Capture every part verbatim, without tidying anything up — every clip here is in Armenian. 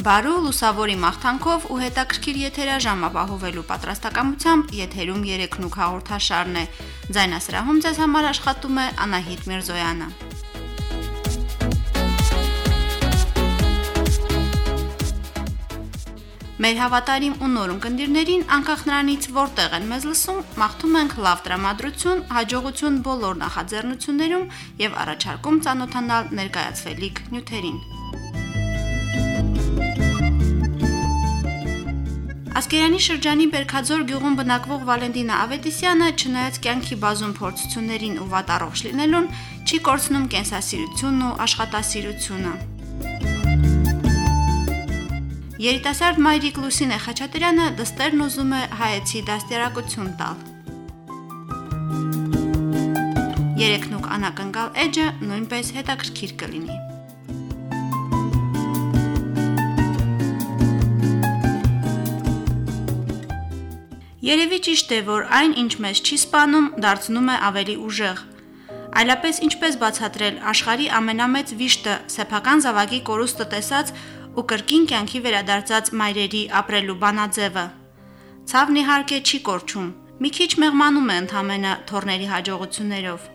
Բարու լուսավորի մաղթանքով ու հետաքրքիր եթերաժամ ապահովելու պատրաստակամությամբ եթերում երեքնուք հաղորդաշարն է։ Ձայնասրահում ձեզ համար աշխատում է Անահիտ Միրզոյանը։ Մեր հավատարիմ ու նոր ունկնդիրներին, անկախ նրանից որտեղ են մեզ լսում, մաղթում ենք լավ տրամադրություն, հաջողություն բոլոր նախաձեռնություններում եւ առաջարկում ծանոթանալ ներկայացվելիք նյութերին։ Ասկերանի շրջանի Բերքաձոր գյուղում բնակվող Վալենտինա Ավետիսյանը, չնայած կյանքի բազում փորձություններին ու վատառողջ լինելուն, չի կորցնում կենսասիրությունն ու աշխատասիրությունը։ Երիտասարդ մայրիկ Լուսինե Խաչատրյանը դստերն ուզում է հայեցի դաստիարակություն տալ։ Երեքնուք անակնկալ էջը նույնպես հետաքրքիր կլինի։ Երևի ճիշտ է, որ այն, ինչ մեզ չի սպանում, դարձնում է ավելի ուժեղ։ Այլապես ինչպես բացատրել աշխարհի ամենամեծ վիշտը սեփական զավակի կորուստը տեսած ու կրկին կյանքի վերադարձած մայրերի ապրելու բանաձևը։ Ցավն իհարկե չի կորչում, մի քիչ մեղմանում է ընդհանրապես թորների հաջողություններով։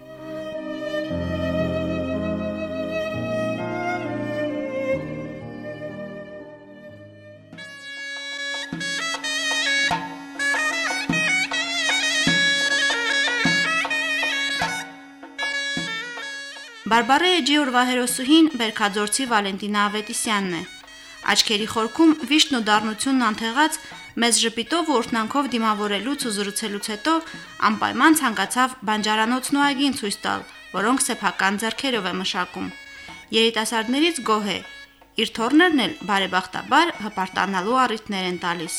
Բարբառե էջի օրվա հերոսուհին Բերքաձորցի Վալենտինա Ավետիսյանն է։ Աչքերի խորքում վիշտն ու դառնությունն անթեղած մեզ ժպիտով ու օրհնանքով դիմավորելուց ու զրուցելուց հետո անպայման ցանկացավ բանջարանոցն ու այգին ցույց տալ, որոնք սեփական ձեռքերով է մշակում։ Երիտասարդներից գոհ է, իր թոռներն էլ բարեբախտաբար հպարտանալու առիթներ են տալիս։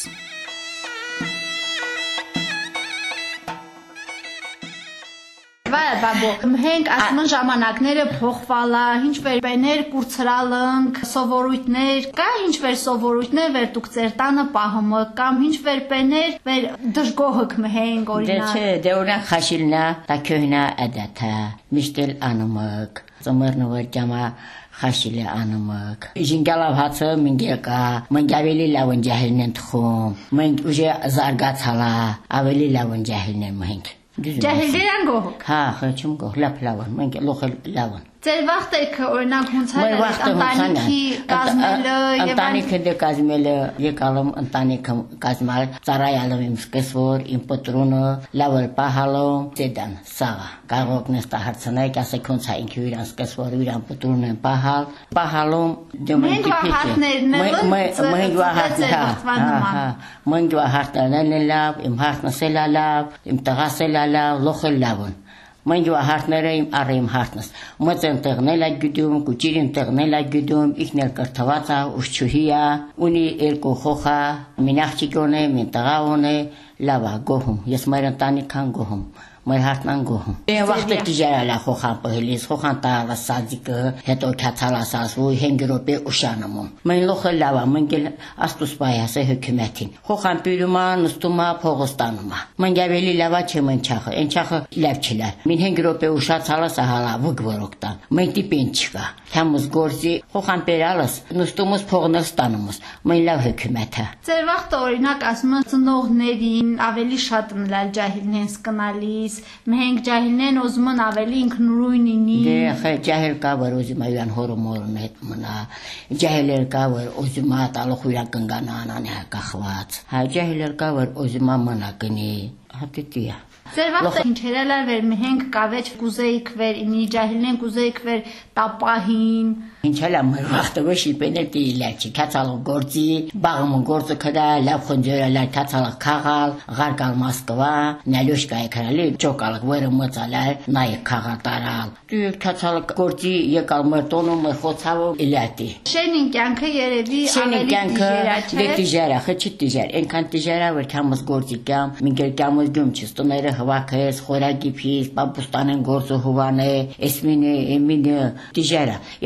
Բաբո, մենք ասում են ժամանակները փոխվալա, ինչ-որ բեներ կուրցրալնք, սովորույթներ, կա ինչ-որ սովորույթներ, որ դուք ձեր տանը պահում եք, կամ ինչ-որ բեներ, որ դժգոհ մենք օրինակ։ Դե չէ, դե օրինակ խաշիլնա, դա քյոհնա ադաթա, միշտ էլ անում եք, ծմերն ու ջամա խաշիլը անում եք։ Ժինգալավ հացը մինգեկա, մենք ավելի լավ են ջահելն են թխում, մենք ուժը զարգացալա, ավելի լավ են ջահելն են մենք։ Ջահելներն գոհ։ Հա, խոչում գոհ, լավ լավն, մենք լոխել լավն։ Ձեր վախտերքը օրինակ ոնց է ընտանիքի կազմելը եւ ընտանիքը դե կազմելը եկալում ընտանիքը կազմալ ծառայալում իմ սկսվոր իմ պատրոնը լավը պահալում դեդան սաղա կարող նստա հարցնեք ասեք ոնց է ինքը իրան սկսվոր իրան պատրոնը պահալ պահալում մենք վախտներն են մենք վախտներն հա մենք վախտներն են լավ իմ հարցնսել լավ իմ տղասել լավ լոխել լավն Մենք վահարտները իմ առիմ հարտնս, մծ են տեղնել այդ գյուդում, կուչիր են տեղնել այդ գյուդում, իքն էլ կրթված է, ուշչուհի է, ունի երկու խոխ է, մին աղջիկոն է, մին տղաոն է, լավ է, գոհում, ես մեր ընտանիքան գոհում, մեր հարտնան գոհում։ Դե վաղտը տիջարալա խոխան պահելիս, խոխան տաղալա սազիկը, հետո կացալա սազվու, հենգ րոպե ուշանումում։ Մեն լոխը լավ է, մենք էլ աստուս պայաս է հոգիմեթին։ Խոխան պիրումա, նստումա, փողոստանումա։ Մենք ավելի լավ է չէ մեն չախը, են չախը լավ չլա։ Մին հենգ րոպե ուշացալա սահալա վգվորոկտան։ Մենք տիպեն չկա։ Համուս գործի խոխան պերալս, նստումս փողնս տանումս։ Մեն լավ հոգիմեթը։ Ձեր վաղտը օրինակ ասում են ծնողներին ավելի շատ մլալ ջահիլնեն սկնալիս, մենք ջահիլնեն ուզում են ավելի ինքնուրույն լինի։ Դե խե ջահիլ կա որ ուզում այան հորոմորն հետ մնա։ Ջահիլեր կա որ ուզում է տալու իրան կնգանան կախված։ Հա ջահիլեր կա որ ուզում է մնա կնի։ Հատիտիա։ Ձեր վաղտը ինչերել էր վեր մենք կավեջ կուզեիք վեր ինի ջահիլնեն կուզեիք վեր տապահին Ինչալա մեր վաղտը շիպենել տիլաչի կացալով գործի բաղում գործը կդա լավ խնջերը լավ կացալով քաղալ ղարկալ Մոսկվա նալյուշկա եկարալի ճոկալակ վերը մծալալ նայ քաղալ տարալ դու կացալով գործի եկալ մեր տոնը մեր խոցավով իլատի Շենին կյանքը երևի ավելի տիժերա չէ դե տիժերա խչի տիժեր այնքան տիժերա որ կամս գործի կամ մինգեր կամս գում չստոները հվակես խորագիփիս բաբուստանեն գործը հուվանե էսմինե էմինե տիժերա եթե որ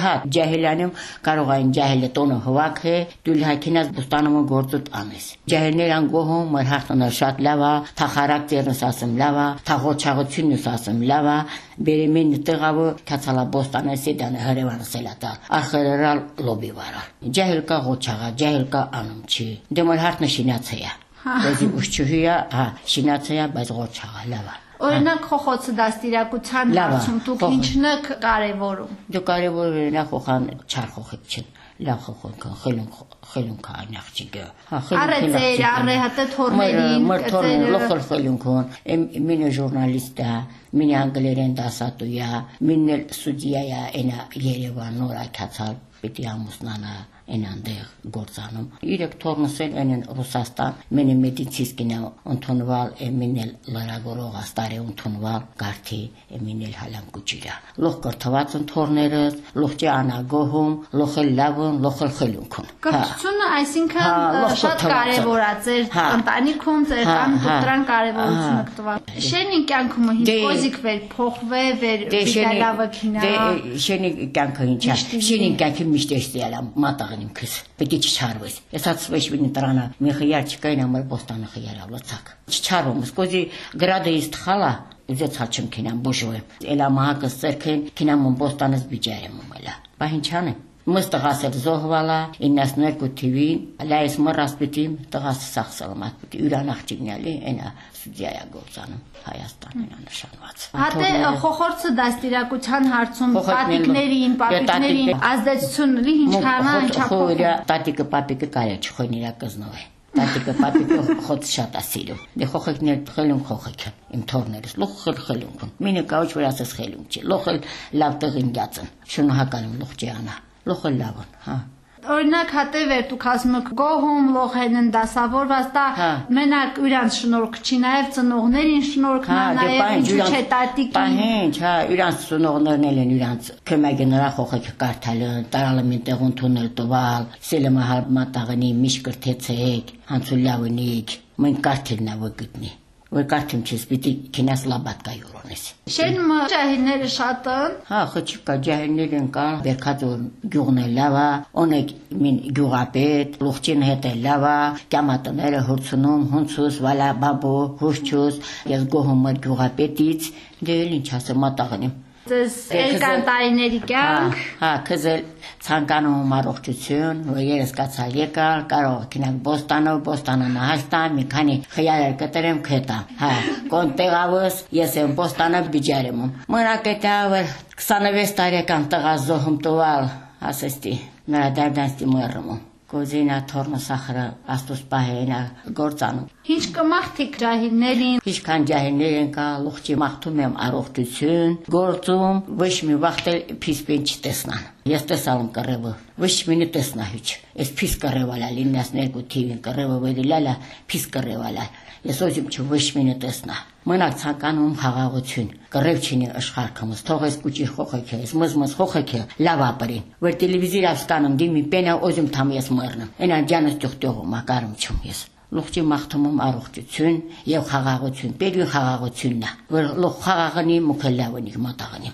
Հա, ջահելանում կարող այն ջահելը տոնը հվաքը, դու լհակինած բուստանումը գործուտ անես։ Ջահելներան գոհում մեր հաղթանալ շատ լավ է, թա խարակտերնս ասում լավ է, թա ղոչաղությունս ասում լավ է, բերեմին տղավը կացալա բոստանը սեդանը հրևանս էլ ատա, արխերալ լոբի վարալ։ Ջահել կա ղոչաղա, ջահել կա անում չի, դե մեր հաղթնը շինացը է, բեզի ուշչուհի է, հա, շինացը է, բայց ղոչաղա լավ է։ Օրինակ խոխոցը դաստիարակության հարցում դուք ինչն եք կարևորում։ Դու կարևորում ես խոխան չար խոխիչին, լավ խոխոքն, խելուն խելուն կան աղջիկը։ Հա, խելուն։ Արեցեր, արեհատը թորներին, մրթորն լոխել խելունքն, մինը ժուրնալիստա, մինը անգլերեն դասատույա, մինը սուդիայա, այնա Երևան նոր այքացալ, պիտի ամուսնանա այնանդեղ գործանում։ Իրեք թորնսել են Ռուսաստան, մենը մեդիցինսկինա ընդունվալ, էմինել լարագորող աստարե ընդունվալ, գարթի էմինել հալանկուճիրա։ Լոխ կրթված են թորներս, լոխջի անագոհում, լոխել լավն, լոխել խելունքն։ Կրթությունը այսինքն շատ կարևոր է ձեր ընտանիքում, ձեր կան դրան կարևորություն եք տվել։ Շենի կյանքում ինչ կոզիկ վեր փոխվե, վեր վիդալավը քինա։ Դե շենի կյանքը ինչա։ Շենի կյանքը միշտ էստիալա մատաղ Քս պետք է չարվես ես հացվեշ վինի տրանա մի խիար չկային ամր բոստանը խիարա լոցակ չարվում սկոզի գրադեից թխալա ուզեց հաչում քինամ բուժուեմ էլա մահակը սերքեն քինամ բոստանս բիջարեմ մելա բա ինչան է մս տղասել զոհվալա իննասներկու թիվին լայս մռասպիտիմ տղաս սախսալմատ պիտի ուրանախճիգնալի այնա սուդիայա գործանում Հայաստանին նշանված Հատե խոխորցը դաստիարակության հարցում պատիկներին պապիկներին ազդեցություն ունի ինչքան ինչափոխ տատիկը պապիկը կարա չխոյնիրա կզնով է Տատիկը պապիկը խոց շատ է սիրում դե խոխեկներ խելուն խոխեք իմ թորներս լոխել խելունքն մինը կաուչ որ ասես խելուն չի լոխել լավ տղինգածն շնորհակալ եմ լոխջանա Լոխել լավն, հա։ Օրինակ հատե վեր դուք ասում եք գոհում լոխեն դասավորված դա մենակ իրանց շնորհք չի նաև ծնողներին շնորհքն է նաև ինչու՞ չէ տատիկին Պահինչ, հա, իրանց ծնողներն են իրանց կմագը նրա խոխեք կարդալը, տարալը մենտեղ ընդունել տվալ, սելեմա հարմատաղնի միշ կրթեցեք, հանցուլավնիկ, մենք կարդելնա վգտնի Որ կարդում չես պիտի քինաս լաբատկա յուրոնես Շենը ջահելները շատ են Հա խոչիկա ջահելներն կան Բերքածոր գյուղն է լավ է Օնեք մին գյուղապետ Լուղջին հետ է լավ է Կյամատները հորցնում հունցուս վալա բաբո հուշչուս Ես գոհում եմ գյուղապետից Դե էլ ինչ ասեմ մատաղնիմ Ձեզ երկար տարիների կյանք Հա քզել ցանկանում առողջություն որ երես կացա եկալ կարող կինակ բոստանով բոստանը նահաստան մի քանի խիարեր կտրեմ քետա հա կոնտեգավս ես եմ բոստանը բիջարեմ մոնակետավը քսանվեց տարեկան տղա զոհում տուալ ասեստի նրա դարդանստի մոռում Կոզինա թորնը սախրը աստուս պահենա գործանում Ինչ կմաղթիկ ջահիլներին Ինչքան ջահիլներին կա լուղջի մաղթում եմ առողջություն գործում ոչ մի վախտել փիսպեն չտեսնան Ես տեսալım կռևը ոչ մի տեսնա հիչ Ես փիս կռևալա իննասներկու թիվին կռևը վեդիլալա փիս կռևալա Ես ոչմ ոչ մի տեսնա Մնաք ցանկանում խաղաղություն կռև չինի աշխարհքումս թողես կուճի խոխեքը ես մզմզ խոխեքը լավ ապրին որ տելևիզիա ստանում դիմի պենա ոզում թամ ես մեռնեմ այնա ջանս ճուղտողը մակարում չում ես Լուղջի մաղթում առողջություն եւ խաղաղություն պետք է խաղաղությունն է որ լուղ խաղաղնի մուքելավնի մտաղնի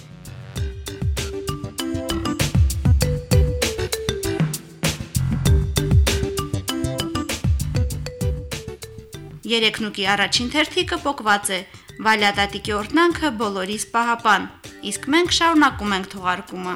Երեքնուկի առաջին թերթիկը պոկված է, վալյատատիկի օրտնանքը բոլորիս պահապան, իսկ մենք շարունակում ենք թողարկումը։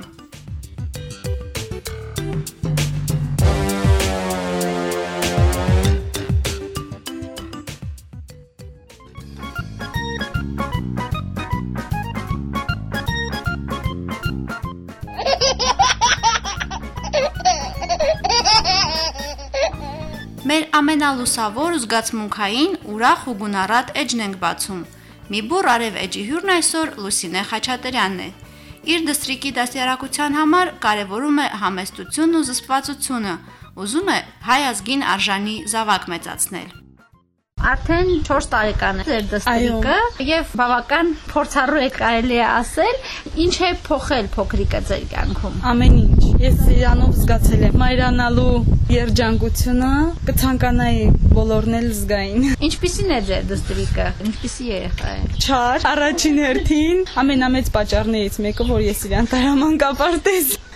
Մեր ամենալուսավոր զգացմունքային ուրախ ու գունառատ էջն ենք բացում։ Մի բուռ արև էջի հյուրն այսօր Լուսինե Խաչատրյանն է։ Իր դստրիկի դաստիարակության համար կարևորում է համեստությունն ու զսպվածությունը, ուզում է հայ ազգին արժանի զավակ մեծացնել։ Արդեն չորս տարեկան է ձեր դստրիկը եւ բավական փորձառու եք կարելի է ասել, ինչ է փոխել փոքրիկը ձեր կյանքում։ Ամեն ինչ։ Ես իրանով զգացել եմ մայրանալու երջանկությունը, կցանկանայի բոլորն էլ զգային։ Ինչպիսին է ձեր դստրիկը։ Ինչպիսի երեխա է։ Չար, առաջին հերթին ամենամեծ պատճառներից մեկը, որ ես իրան տարաման կապարտես։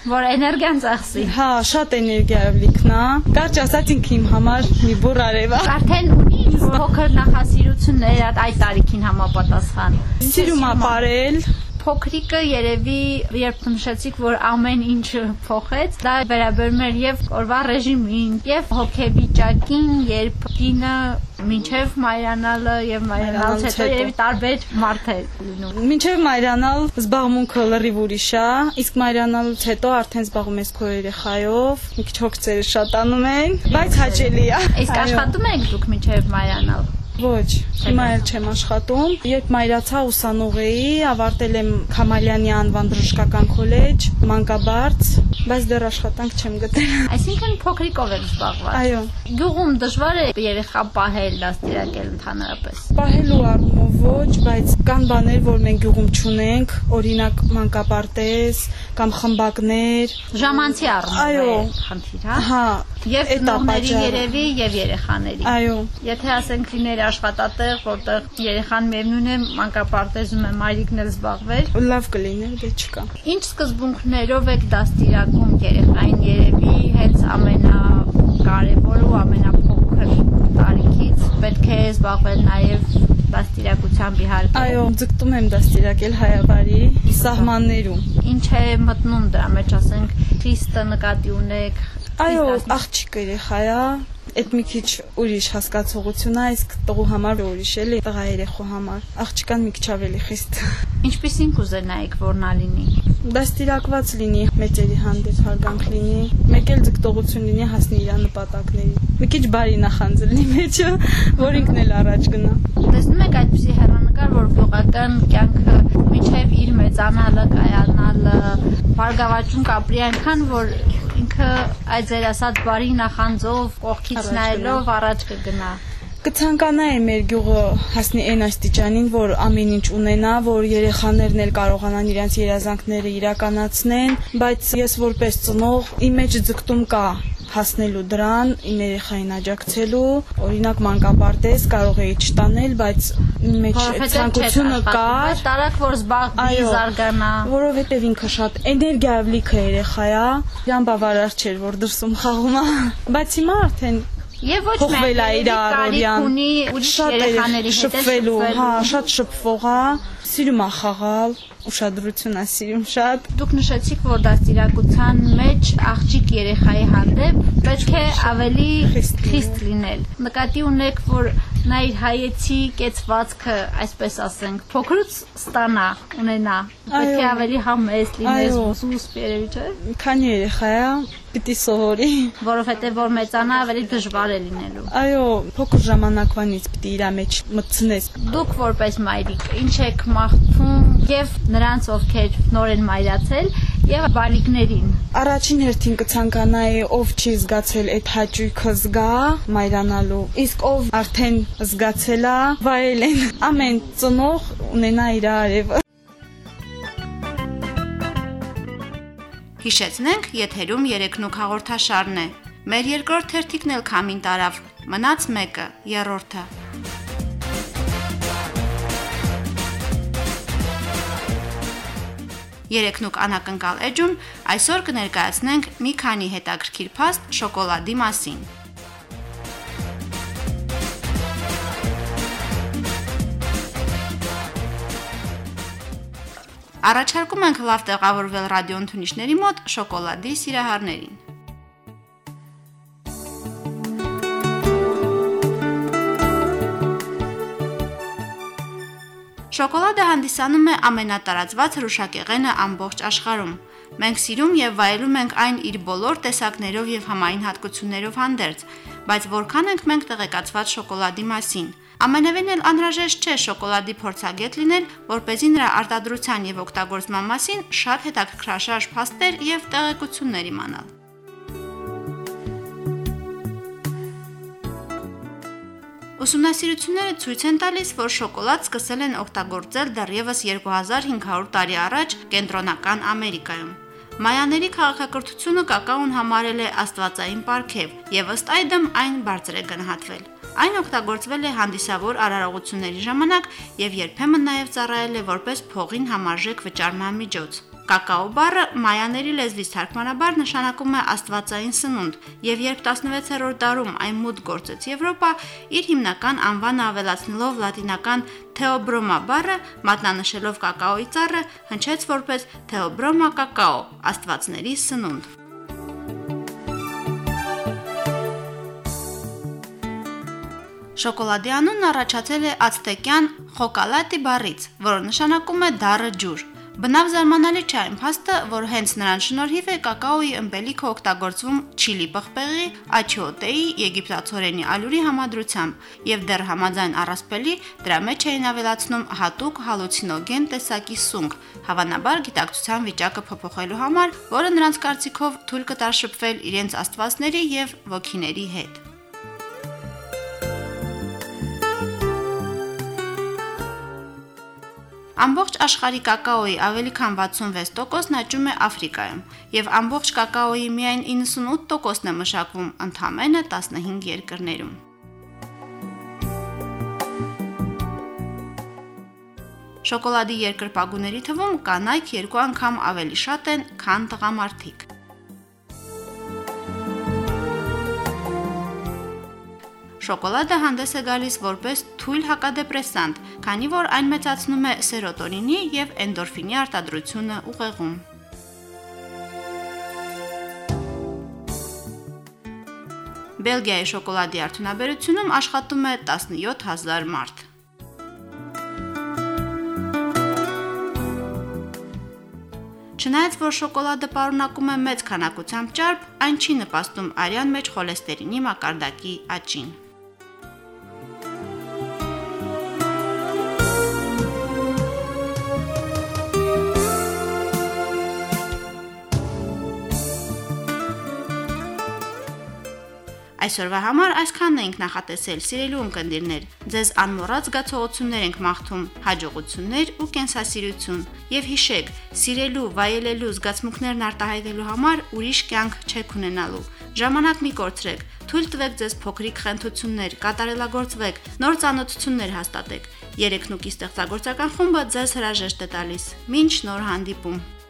որ էներգիան ծախսի։ Հա, շատ էներգիայով լիքն է։ Կարճ ասած ինքը իմ համար մի բուր արև է։ Արդեն ունի փոքր նախասիրություններ այդ տարիքին համապատասխան։ Սիրում է ապարել։ Փոքրիկը երևի երբ նշեցիք, որ ամեն ինչ փոխեց, դա վերաբերում էր եւ օրվա ռեժիմին, եւ հոգեվիճակին, երբ կինը մինչեւ մայրանալը եւ մայրանալուց հետո երևի տարբեր մարդ է լինում։ Մինչեւ մայրանալ զբաղմունքը լրիվ ուրիշ է, իսկ մայրանալուց հետո արդեն զբաղվում ես քո երեխայով, մի քիչ հոգցերը շատանում են, բայց հաճելի է։ Իսկ աշխատում եք դուք մինչեւ մայրանալ։ Ոչ, հիմա էլ չեմ աշխատում։ Երբ մայրացա ուսանող էի, ավարտել եմ Քամալյանի անվան բժշկական քոլեջ, մանկաբարձ, բայց դեռ աշխատանք չեմ գտել։ Այսինքն փոքրիկով եք զբաղված։ Այո։ Գյուղում դժվար է երեխա պահել, դաստիարակել ընդհանրապես։ Պահելու առումով ոչ, բայց կան բաներ, որ մենք գյուղում չունենք, օրինակ մանկապարտեզ կամ խմբակներ։ Ժամանցի առումով խնդիր, հա։ Հա։ Եվ ծնողների երևի եւ երեխաների։ Այո։ Եթե ասենք լիներ աշխատատեղ, որտեղ երեխան միևնույն է մանկապարտեզում է, մայրիկն էլ զբաղվեր, լավ կլիներ, դե չկա։ Ինչ սկզբունքներով եք դաստիարակում երեխային երևի հենց ամենակարևորը ու ամենափոքր տարիքից պետք է զբաղվել նաեւ դաստիարակությամբ իհարկե։ Այո, ձգտում եմ դաստիարակել հայավարի սահմաններում։ Ինչ է մտնում դրա մեջ, ասենք, խիստը նկատի ունեք։ Այո, աղջիկ երեխա է, այդ մի քիչ ուրիշ հասկացողություն է, իսկ տղու համար ուրիշ էլի, տղա երեխու համար։ Աղջկան մի քիչ ավելի խիստ։ Ինչպիսին կուզենայիք, որ նա լինի։ Դաստիարակված լինի, մեծերի հանդեպ հարգանք լինի, մեկ էլ ձգտողություն լինի հասնի իր նպատակներին։ Մի քիչ բարի նախանձ լինի մեջը, որ ինքն էլ առաջ գնա։ Տեսնում եք այդպիսի հեռանկար, որ գյուղական կյանքը մինչև իր մեծանալը, կայանալը, բարգավաճում կապրի այնքան, որ ինքը այդ ձեր ասած բարի նախանձով, կողքից նայելով առաջ կգնա։ Կցանկանայի մեր գյուղը հասնի այն աստիճանին, որ ամեն ինչ ունենա, որ երեխաներն էլ կարողանան իրենց երազանքները իրականացնեն, բայց ես որպես ծնող իմ մեջ ձգտում կա հասնելու դրան, իմ երեխային աջակցելու, օրինակ մանկապարտեզ կարող էի չտանել, բայց իմ մեջ ցանկությունը կա, տարակ որ զբաղվի, զարգանա, որովհետև ինքը շատ էներգիայով լիքը երեխա է, իրան բավարար չէր, որ դրսում խաղում է, բայց հիմա արդեն Եվ ոչ մեկ իր առօրյան ունի ուրիշ երեխաների հետ շփվելու, հա, շատ շփվող է, սիրում է խաղալ, ուշադրություն է սիրում շատ։ Դուք նշեցիք, որ դաստիարակության մեջ աղջիկ երեխայի հանդեպ պետք է ավելի խիստ լինել։ Նկատի ունեք, որ նա իր հայեցի կեցվածքը, այսպես ասենք, փոքրուց ստանա, ունենա։ Պետք է ավելի համեստ լինես, սուսպ երևի, չէ՞։ Քանի երեխա է, պիտի սովորի, որովհետև որ մեծանա ավելի դժվար է լինելու։ Այո, փոքր ժամանակվանից պիտի իր մեջ մտցնես։ Դուք որպես մայրիկ, ինչ եք մաղթում եւ նրանց, ովքեր նոր են մայրացել, եւ բալիկներին։ Առաջին հերթին կցանկանայի, ով չի զգացել այդ հաճույքը զգա մայրանալու, իսկ ով արդեն զգացել է, վայել են ամեն ծնող ունենա իր արևը։ Հիշեցնենք, եթերում երեքնուք հաղորդաշարն է։ Մեր երկրորդ թերթիկն էլ քամին տարավ, մնաց մեկը, երրորդը։ Երեքնուք անակնկալ էջում այսօր կներկայացնենք մի քանի հետաքրքիր փաստ շոկոլադի մասին։ Առաջարկում ենք լավ տեղավորվել ռադիոընդունիչների մոտ շոկոլադի սիրահարներին։ Շոկոլադը հանդիսանում է ամենատարածված հրուշակեղենը ամբողջ աշխարհում։ Մենք սիրում եւ վայելում ենք այն իր բոլոր տեսակներով եւ համային հատկություններով հանդերձ, բայց որքան ենք մենք տեղեկացված շոկոլադի մասին։ Ամենևին էլ անհրաժեշտ չէ շոկոլադի փորձագետ լինել, որպեսզի նրա արտադրության եւ օգտագործման մասին շատ հետաքրքրաշարժ փաստեր եւ տեղեկություններ իմանալ։ Ուսումնասիրությունները ցույց են տալիս, որ շոկոլադ սկսել են օգտագործել դեռևս երկու հազար հինգ հարյուր տարի առաջ Կենտրոնական Ամերիկայում։ Մայաների քաղաքակրթությունը կակաոն համարել է աստվածային պարգև եւ ըստ այդմ այն բարձր է գնահատվել։ Այն օգտագործվել է հանդիսավոր արարողությունների ժամանակ եւ երբեմն նաեւ ծառայել է որպես փողին համարժեք վճարման միջոց։ Կակաո բառը մայաների լեզվից թարգմանաբար նշանակում է աստվածային սնունդ, եւ երբ տասնվեցերորդ դարում այն մուտք գործեց Եվրոպա, իր հիմնական անվանը ավելացնելով լատինական Theobroma բառը, մատնանշելով կակաոյի ծառը, հնչեց որպես Theobroma cacao, աստվածների սնունդ։ Շոկոլադի անունն առաջացել է ացտեկյան խոկալատի բառից, որը նշանակում է դառը ջուր։ Բնավ զարմանալի չէ այն փաստը, որ հենց նրան շնորհիվ է կակաոյի ըմպելիքը օգտագործվում չիլի պղպեղի, աչիոտեի, եգիպտացորենի ալյուրի համադրությամբ, եւ դեռ համաձայն առասպելի դրա մեջ էին ավելացնում հատուկ հալուցինոգեն տեսակի սունկ, հավանաբար գիտակցության վիճակը փոփոխելու համար, որը նրանց կարծիքով թույլ կտար շփվել իրենց աստվածների եւ ոգիների հետ։ Ամբողջ աշխարհի կակաոյի ավելի քան վաթսունվեց տոկոսն աճում է Աֆրիկայում, եւ ամբողջ կակաոյի միայն իննսունութ տոկոսն է մշակվում ընդամենը տասնհինգ երկրներում։ Շոկոլադի երկրպագուների թվում կանայք երկու անգամ ավելի շատ են, քան տղամարդիկ։ Շոկոլադը հանդես է գալիս որպես թույլ հակադեպրեսանտ, քանի որ այն մեծացնում է սերոտոնինի եւ էնդորֆինի արտադրությունը ուղեղում։ Բելգիայի շոկոլադի արդյունաբերությունում աշխատում է տասնյոթ հազար մարդ։ Չնայած որ շոկոլադը պարունակում է մեծ քանակությամբ ճարպ, այն չի նպաստում արյան մեջ խոլեստերինի մակարդակի աճին։ Այսօրվա համար այսքանն ենք նախատեսել, սիրելի ունկնդիրներ։ Ձեզ անմոռաց զգացողություններ ենք մաղթում, հաջողություններ ու կենսասիրություն։ Եվ հիշեք, սիրելու, վայելելու, զգացմունքներն արտահայտելու համար ուրիշ կյանք չեք ունենալու։ Ժամանակ մի կորցրեք, թույլ տվեք ձեզ փոքրիկ խենթություններ, կատարելագործվեք, նոր ծանոթություններ հաստատեք։ Երեքնուկի ստեղծագործական խումբը ձեզ հրաժեշտ է տալիս։ Մինչ նոր հանդիպում։